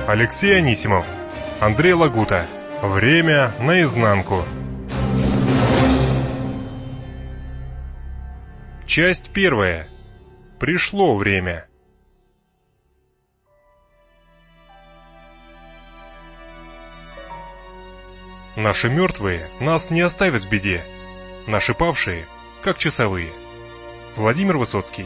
Алексей Анисимов, Андрей Лагута. Время наизнанку. Часть первая. Пришло время. Наши мертвые нас не оставят в беде. Наши павшие, как часовые. Владимир Высоцкий.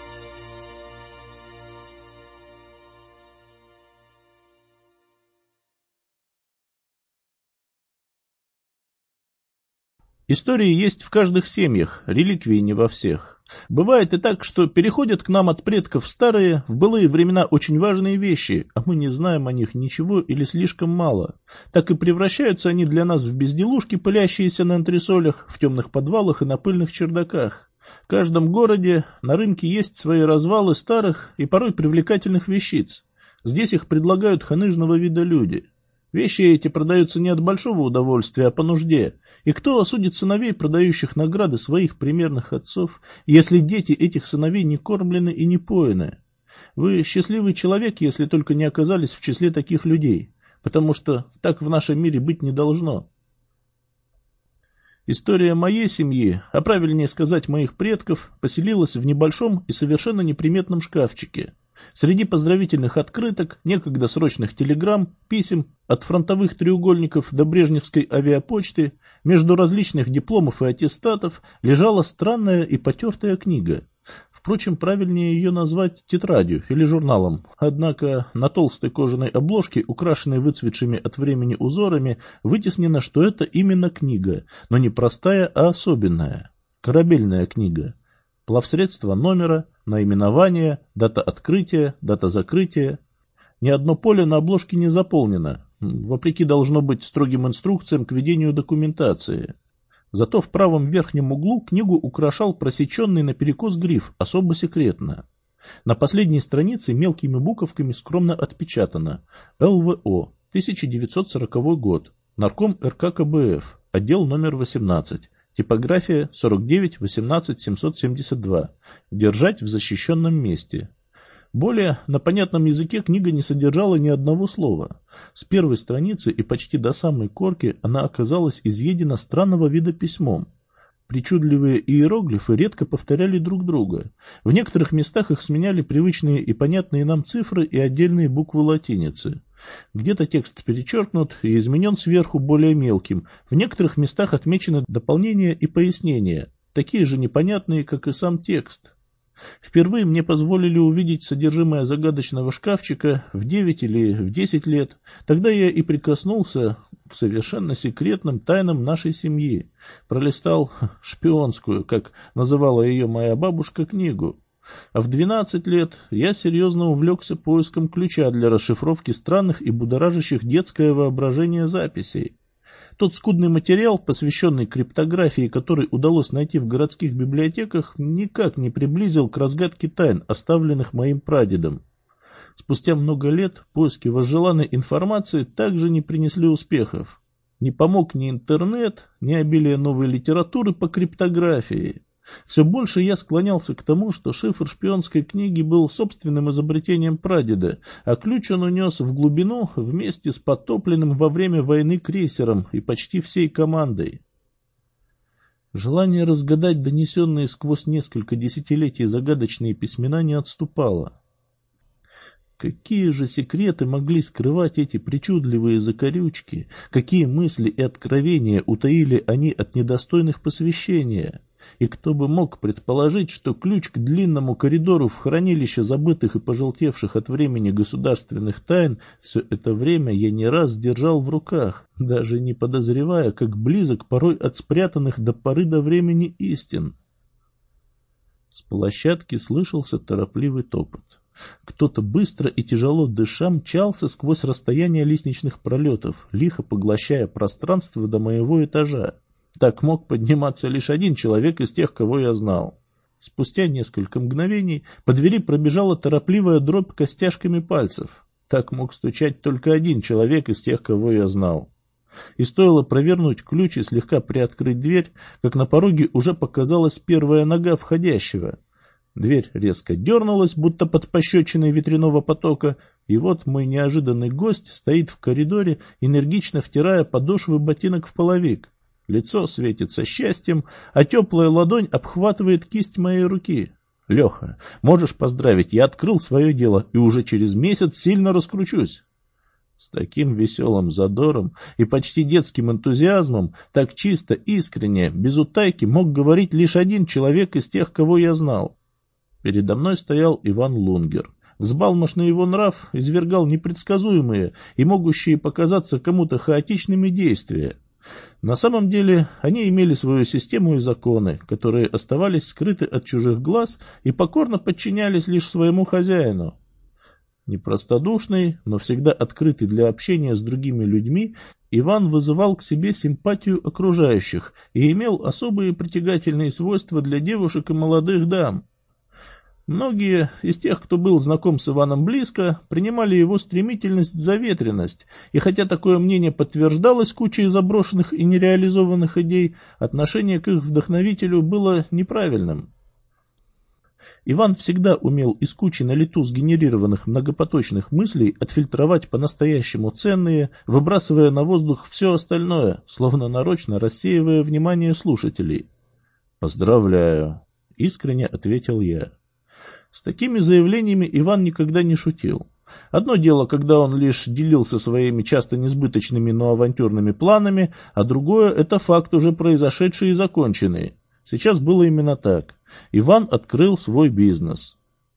Истории есть в каждых семьях, реликвии не во всех. Бывает и так, что переходят к нам от предков старые, в былые времена очень важные вещи, а мы не знаем о них ничего или слишком мало. Так и превращаются они для нас в безделушки, пылящиеся на антресолях, в темных подвалах и на пыльных чердаках. В каждом городе на рынке есть свои развалы старых и порой привлекательных вещиц. Здесь их предлагают ханыжного вида люди. Вещи эти продаются не от большого удовольствия, а по нужде. И кто осудит сыновей, продающих награды своих примерных отцов, если дети этих сыновей не кормлены и не поены? Вы счастливый человек, если только не оказались в числе таких людей, потому что так в нашем мире быть не должно. История моей семьи, а правильнее сказать моих предков, поселилась в небольшом и совершенно неприметном шкафчике. Среди поздравительных открыток, некогда срочных телеграмм, писем, от фронтовых треугольников до брежневской авиапочты, между различных дипломов и аттестатов лежала странная и потертая книга. Впрочем, правильнее ее назвать тетрадью или журналом. Однако на толстой кожаной обложке, украшенной выцветшими от времени узорами, вытеснено, что это именно книга, но не простая, а особенная. Корабельная книга. Плавсредство номера, наименование, дата открытия, дата закрытия. Ни одно поле на обложке не заполнено, вопреки должно быть строгим инструкциям к ведению документации. Зато в правом верхнем углу книгу украшал просеченный наперекос гриф «Особо секретно». На последней странице мелкими буковками скромно отпечатано «ЛВО, 1940 год, нарком РК КБФ, отдел номер 18». Типография 49-18-772. Держать в защищенном месте. Более на понятном языке книга не содержала ни одного слова. С первой страницы и почти до самой корки она оказалась изъедена странного вида письмом. Причудливые иероглифы редко повторяли друг друга. В некоторых местах их сменяли привычные и понятные нам цифры и отдельные буквы латиницы. Где-то текст перечеркнут и изменен сверху более мелким, в некоторых местах отмечены дополнения и пояснения, такие же непонятные, как и сам текст. Впервые мне позволили увидеть содержимое загадочного шкафчика в 9 или в 10 лет. Тогда я и прикоснулся к совершенно секретным тайнам нашей семьи. Пролистал шпионскую, как называла ее моя бабушка, книгу. А в 12 лет я серьезно увлекся поиском ключа для расшифровки странных и будоражащих детское воображение записей. Тот скудный материал, посвященный криптографии, который удалось найти в городских библиотеках, никак не приблизил к разгадке тайн, оставленных моим прадедом. Спустя много лет поиски возжеланной информации также не принесли успехов. Не помог ни интернет, ни обилие новой литературы по криптографии. Все больше я склонялся к тому, что шифр шпионской книги был собственным изобретением прадеда, а ключ он унес в глубину вместе с потопленным во время войны крейсером и почти всей командой. Желание разгадать донесенные сквозь несколько десятилетий загадочные письмена не отступало. Какие же секреты могли скрывать эти причудливые закорючки, какие мысли и откровения утаили они от недостойных посвящения? И кто бы мог предположить, что ключ к длинному коридору в хранилище забытых и пожелтевших от времени государственных тайн все это время я не раз держал в руках, даже не подозревая, как близок порой от спрятанных до поры до времени истин. С площадки слышался торопливый топот. Кто-то быстро и тяжело дыша мчался сквозь расстояние лестничных пролетов, лихо поглощая пространство до моего этажа. Так мог подниматься лишь один человек из тех, кого я знал. Спустя несколько мгновений по двери пробежала торопливая дробь костяшками пальцев. Так мог стучать только один человек из тех, кого я знал. И стоило провернуть ключ и слегка приоткрыть дверь, как на пороге уже показалась первая нога входящего. Дверь резко дернулась, будто под пощечиной ветряного потока, и вот мой неожиданный гость стоит в коридоре, энергично втирая подошвы ботинок в половик. Лицо светится счастьем, а теплая ладонь обхватывает кисть моей руки. «Леха, можешь поздравить, я открыл свое дело и уже через месяц сильно раскручусь». С таким веселым задором и почти детским энтузиазмом, так чисто, искренне, без утайки мог говорить лишь один человек из тех, кого я знал. Передо мной стоял Иван Лунгер. Взбалмошный его нрав извергал непредсказуемые и могущие показаться кому-то хаотичными действия. На самом деле они имели свою систему и законы, которые оставались скрыты от чужих глаз и покорно подчинялись лишь своему хозяину. Непростодушный, но всегда открытый для общения с другими людьми, Иван вызывал к себе симпатию окружающих и имел особые притягательные свойства для девушек и молодых дам. Многие из тех, кто был знаком с Иваном близко, принимали его стремительность за ветренность, и хотя такое мнение подтверждалось кучей заброшенных и нереализованных идей, отношение к их вдохновителю было неправильным. Иван всегда умел из кучи на лету сгенерированных многопоточных мыслей отфильтровать по-настоящему ценные, выбрасывая на воздух все остальное, словно нарочно рассеивая внимание слушателей. «Поздравляю», — искренне ответил я. С такими заявлениями Иван никогда не шутил. Одно дело, когда он лишь делился своими часто несбыточными, но авантюрными планами, а другое — это факт, уже произошедший и законченный. Сейчас было именно так. Иван открыл свой бизнес.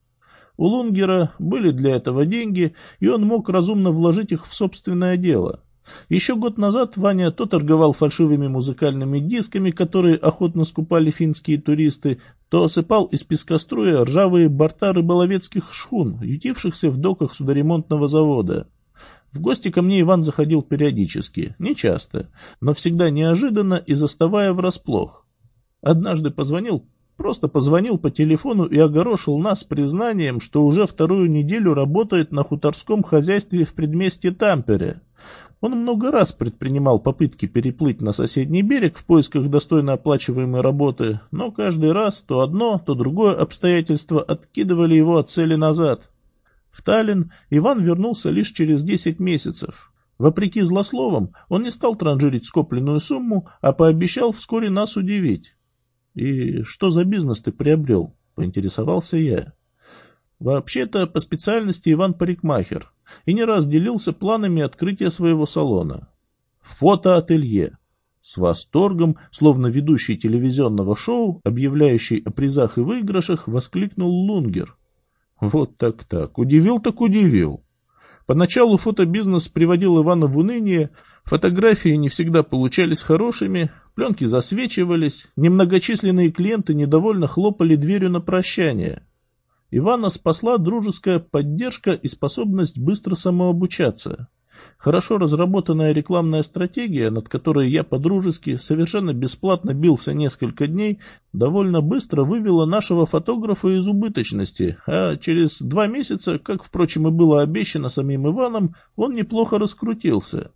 У Лунгера были для этого деньги, и он мог разумно вложить их в собственное дело. Еще год назад Ваня то торговал фальшивыми музыкальными дисками, которые охотно скупали финские туристы, то осыпал из пескоструя ржавые борта рыболовецких шхун, ютившихся в доках судоремонтного завода. В гости ко мне Иван заходил периодически, нечасто, но всегда неожиданно и заставая врасплох. Однажды просто позвонил по телефону и огорошил нас признанием, что уже вторую неделю работает на хуторском хозяйстве в предместье Тампере. Он много раз предпринимал попытки переплыть на соседний берег в поисках достойно оплачиваемой работы, но каждый раз то одно, то другое обстоятельство откидывали его от цели назад. В Таллин Иван вернулся лишь через 10 месяцев. Вопреки злословам, он не стал транжирить скопленную сумму, а пообещал вскоре нас удивить. «И что за бизнес ты приобрел?» — поинтересовался я. Вообще-то, по специальности Иван парикмахер, и не раз делился планами открытия своего салона. Фотоателье. С восторгом, словно ведущий телевизионного шоу, объявляющий о призах и выигрышах, воскликнул Лунгер. Вот так-так, удивил так удивил. Поначалу фотобизнес приводил Ивана в уныние, фотографии не всегда получались хорошими, пленки засвечивались, немногочисленные клиенты недовольно хлопали дверью на прощание. Ивана спасла дружеская поддержка и способность быстро самообучаться. Хорошо разработанная рекламная стратегия, над которой я по-дружески совершенно бесплатно бился несколько дней, довольно быстро вывела нашего фотографа из убыточности, а через 2 месяца, как, впрочем, и было обещано самим Иваном, он неплохо раскрутился.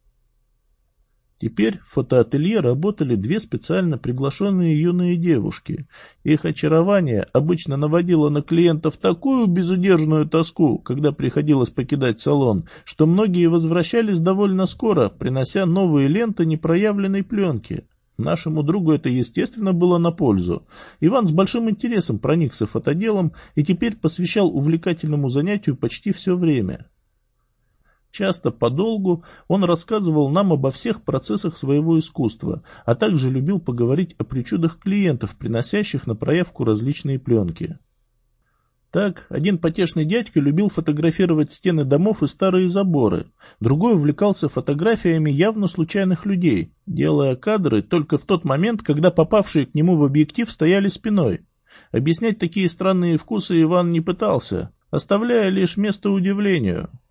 Теперь в фотоателье работали 2 специально приглашенные юные девушки. Их очарование обычно наводило на клиентов такую безудержную тоску, когда приходилось покидать салон, что многие возвращались довольно скоро, принося новые ленты непроявленной пленки. Нашему другу это, естественно, было на пользу. Иван с большим интересом проникся фотоделом и теперь посвящал увлекательному занятию почти все время. Часто подолгу он рассказывал нам обо всех процессах своего искусства, а также любил поговорить о причудах клиентов, приносящих на проявку различные пленки. Так, один потешный дядька любил фотографировать стены домов и старые заборы, другой увлекался фотографиями явно случайных людей, делая кадры только в тот момент, когда попавшие к нему в объектив стояли спиной. Объяснять такие странные вкусы Иван не пытался, оставляя лишь место удивлению.